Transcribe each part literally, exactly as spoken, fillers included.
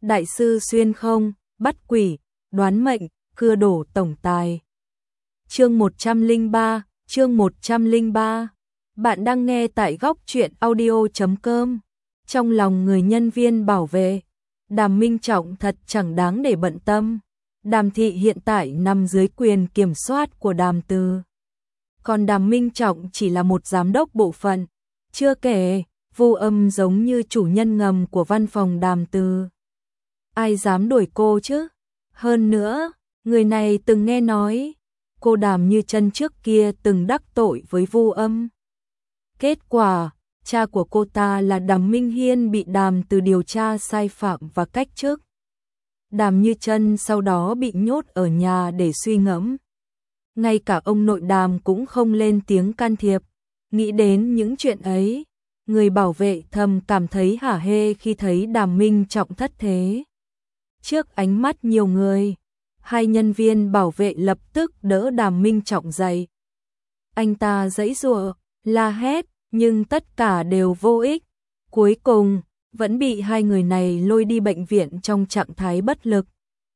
đại sư xuyên không, bắt quỷ, đoán mệnh, cưa đổ tổng tài. Chương một trăm lẻ ba, chương một trăm lẻ ba. Bạn đang nghe tại góc truyện audio chấm com. Trong lòng người nhân viên bảo vệ, Đàm Minh Trọng thật chẳng đáng để bận tâm. Đàm thị hiện tại nằm dưới quyền kiểm soát của Đàm Từ. Còn Đàm Minh Trọng chỉ là một giám đốc bộ phận. Chưa kể, Vu Âm giống như chủ nhân ngầm của văn phòng Đàm Từ. Ai dám đuổi cô chứ? Hơn nữa, người này từng nghe nói, cô Đàm Như Chân trước kia từng đắc tội với Vu Âm. Kết quả, cha của cô ta là Đàm Minh Hiên bị Đàm Từ điều tra sai phạm và cách chức. Đàm Như Chân sau đó bị nhốt ở nhà để suy ngẫm. Ngay cả ông nội Đàm cũng không lên tiếng can thiệp. Nghĩ đến những chuyện ấy, người bảo vệ thầm cảm thấy hả hê khi thấy Đàm Minh Trọng thất thế. Trước ánh mắt nhiều người, hai nhân viên bảo vệ lập tức đỡ Đàm Minh Trọng dậy. Anh ta giãy giụa, la hét, nhưng tất cả đều vô ích. Cuối cùng, vẫn bị hai người này lôi đi bệnh viện trong trạng thái bất lực.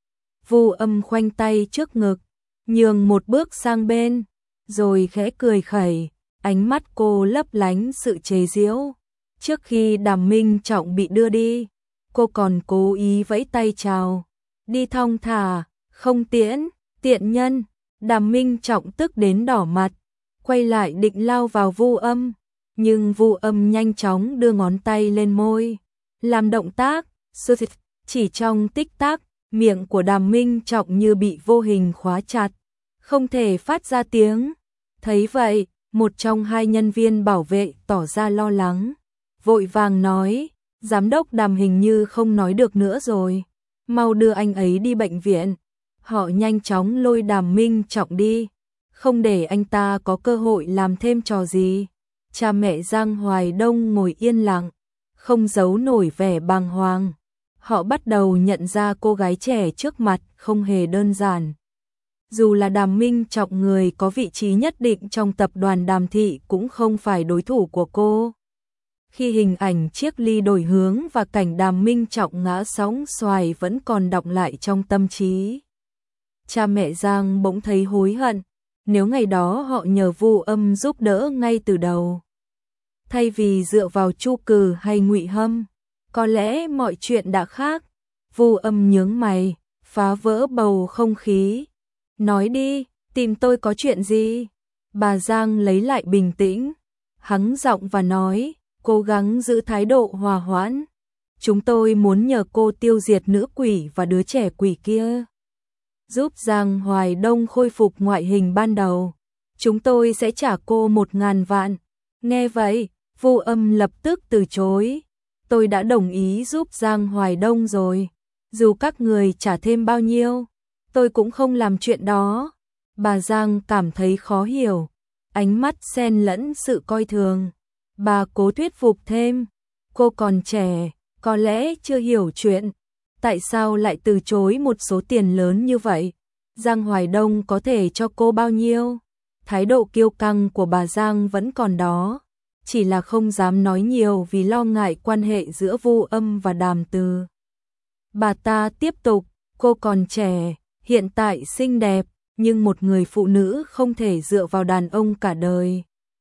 Vu Âm khoanh tay trước ngực, nhường một bước sang bên, rồi khẽ cười khẩy, ánh mắt cô lấp lánh sự chế giễu. Trước khi Đàm Minh Trọng bị đưa đi, cô còn cố ý vẫy tay chào. Đi thong thả, không tiễn, tiện nhân. Đàm Minh Trọng tức đến đỏ mặt, quay lại định lao vào Vu Âm, nhưng Vu Âm nhanh chóng đưa ngón tay lên môi, làm động tác, chỉ trong tích tắc, miệng của Đàm Minh Trọng như bị vô hình khóa chặt, không thể phát ra tiếng. Thấy vậy, một trong hai nhân viên bảo vệ tỏ ra lo lắng, vội vàng nói, giám đốc Đàm hình như không nói được nữa rồi, mau đưa anh ấy đi bệnh viện. Họ nhanh chóng lôi Đàm Minh Trọng đi, không để anh ta có cơ hội làm thêm trò gì. Cha mẹ Giang Hoài Đông ngồi yên lặng, không giấu nổi vẻ bàng hoàng. Họ bắt đầu nhận ra cô gái trẻ trước mặt không hề đơn giản. Dù là Đàm Minh Trọng người có vị trí nhất định trong tập đoàn Đàm thị cũng không phải đối thủ của cô. Khi hình ảnh chiếc ly đổi hướng và cảnh Đàm Minh Trọng ngã sóng xoài vẫn còn đọng lại trong tâm trí, cha mẹ Giang bỗng thấy hối hận. Nếu ngày đó họ nhờ Vu Âm giúp đỡ ngay từ đầu, thay vì dựa vào Chu Cừ hay Ngụy Hâm, có lẽ mọi chuyện đã khác. Vu Âm nhướng mày, phá vỡ bầu không khí. Nói đi, tìm tôi có chuyện gì? Bà Giang lấy lại bình tĩnh, hắng giọng và nói, cố gắng giữ thái độ hòa hoãn. Chúng tôi muốn nhờ cô tiêu diệt nữ quỷ và đứa trẻ quỷ kia, giúp Giang Hoài Đông khôi phục ngoại hình ban đầu. Chúng tôi sẽ trả cô một ngàn vạn. Nghe vậy, Vu Âm lập tức từ chối. Tôi đã đồng ý giúp Giang Hoài Đông rồi. Dù các người trả thêm bao nhiêu, tôi cũng không làm chuyện đó. Bà Giang cảm thấy khó hiểu, ánh mắt xen lẫn sự coi thường. Bà cố thuyết phục thêm, cô còn trẻ, có lẽ chưa hiểu chuyện. Tại sao lại từ chối một số tiền lớn như vậy? Giang Hoài Đông có thể cho cô bao nhiêu? Thái độ kiêu căng của bà Giang vẫn còn đó, chỉ là không dám nói nhiều vì lo ngại quan hệ giữa Vu Âm và Đàm Từ. Bà ta tiếp tục, cô còn trẻ, hiện tại xinh đẹp, nhưng một người phụ nữ không thể dựa vào đàn ông cả đời.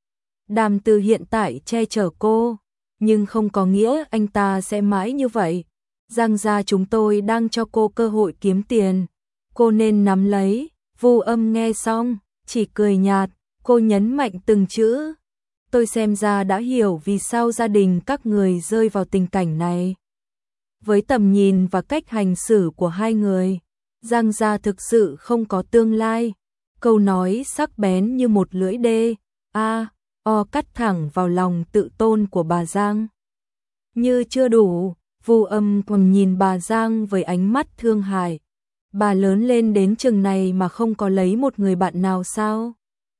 Đàm Từ hiện tại che chở cô, nhưng không có nghĩa anh ta sẽ mãi như vậy. Giang gia chúng tôi đang cho cô cơ hội kiếm tiền, cô nên nắm lấy. Vu Âm nghe xong, chỉ cười nhạt, cô nhấn mạnh từng chữ. Tôi xem ra đã hiểu vì sao gia đình các người rơi vào tình cảnh này. Với tầm nhìn và cách hành xử của hai người, Giang gia thực sự không có tương lai. Câu nói sắc bén như một lưỡi đê, a, o cắt thẳng vào lòng tự tôn của bà Giang. Như chưa đủ, Vu Âm còn nhìn bà Giang với ánh mắt thương hại. Bà lớn lên đến chừng này mà không có lấy một người bạn nào sao?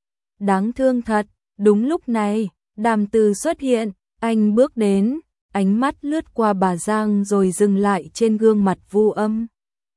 Đáng thương thật. Đúng lúc này, Đàm Từ xuất hiện, anh bước đến, ánh mắt lướt qua bà Giang rồi dừng lại trên gương mặt Vu Âm.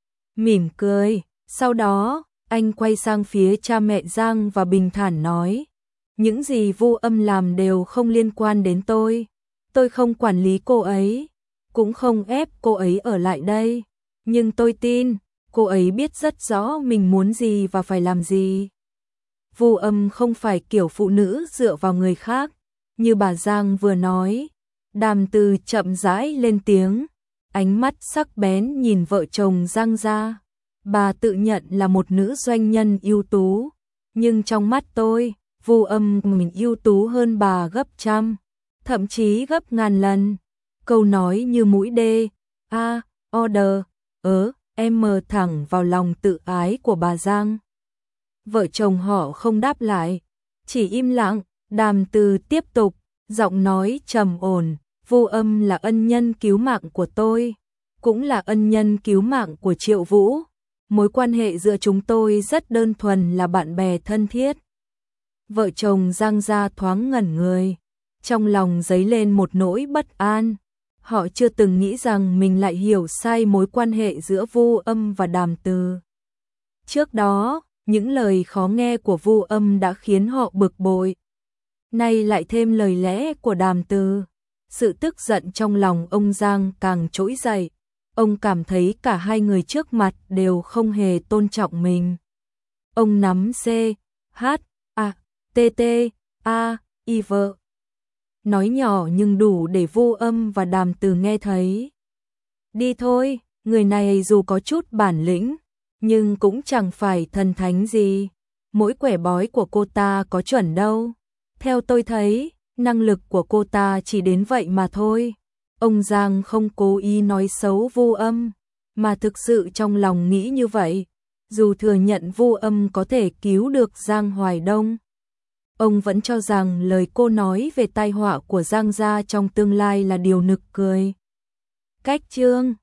Mỉm cười, sau đó, anh quay sang phía cha mẹ Giang và bình thản nói, những gì Vu Âm làm đều không liên quan đến tôi, tôi không quản lý cô ấy. cũng không ép cô ấy ở lại đây. Nhưng tôi tin, cô ấy biết rất rõ mình muốn gì và phải làm gì. Vu Âm không phải kiểu phụ nữ dựa vào người khác, như bà Giang vừa nói. Đàm Từ chậm rãi lên tiếng, ánh mắt sắc bén nhìn vợ chồng Giang gia. Bà tự nhận là một nữ doanh nhân ưu tú, nhưng trong mắt tôi, Vu Âm mình ưu tú hơn bà gấp trăm, thậm chí gấp ngàn lần. Câu nói như mũi đê, a, order, ớ, em mờ thẳng vào lòng tự ái của bà Giang. Vợ chồng họ không đáp lại, chỉ im lặng. Đàm Từ tiếp tục, giọng nói trầm ổn, Vu Âm là ân nhân cứu mạng của tôi, cũng là ân nhân cứu mạng của Triệu Vũ. Mối quan hệ giữa chúng tôi rất đơn thuần là bạn bè thân thiết. Vợ chồng Giang gia thoáng ngẩn người, trong lòng dấy lên một nỗi bất an. Họ chưa từng nghĩ rằng mình lại hiểu sai mối quan hệ giữa Vu Âm và Đàm Từ. Trước đó, những lời khó nghe của Vu Âm đã khiến họ bực bội. Nay lại thêm lời lẽ của Đàm Từ. Sự tức giận trong lòng ông Giang càng trỗi dậy. Ông cảm thấy cả hai người trước mặt đều không hề tôn trọng mình. Ông nắm C, H, A, T, T, A, I vợ. Nói nhỏ nhưng đủ để Vu Âm và Đàm Từ nghe thấy. Đi thôi, người này dù có chút bản lĩnh, nhưng cũng chẳng phải thần thánh gì. Mỗi quẻ bói của cô ta có chuẩn đâu. Theo tôi thấy, năng lực của cô ta chỉ đến vậy mà thôi. Ông Giang không cố ý nói xấu Vu Âm, mà thực sự trong lòng nghĩ như vậy. Dù thừa nhận Vu Âm có thể cứu được Giang Hoài Đông, ông vẫn cho rằng lời cô nói về tai họa của Giang gia trong tương lai là điều nực cười. Cách chương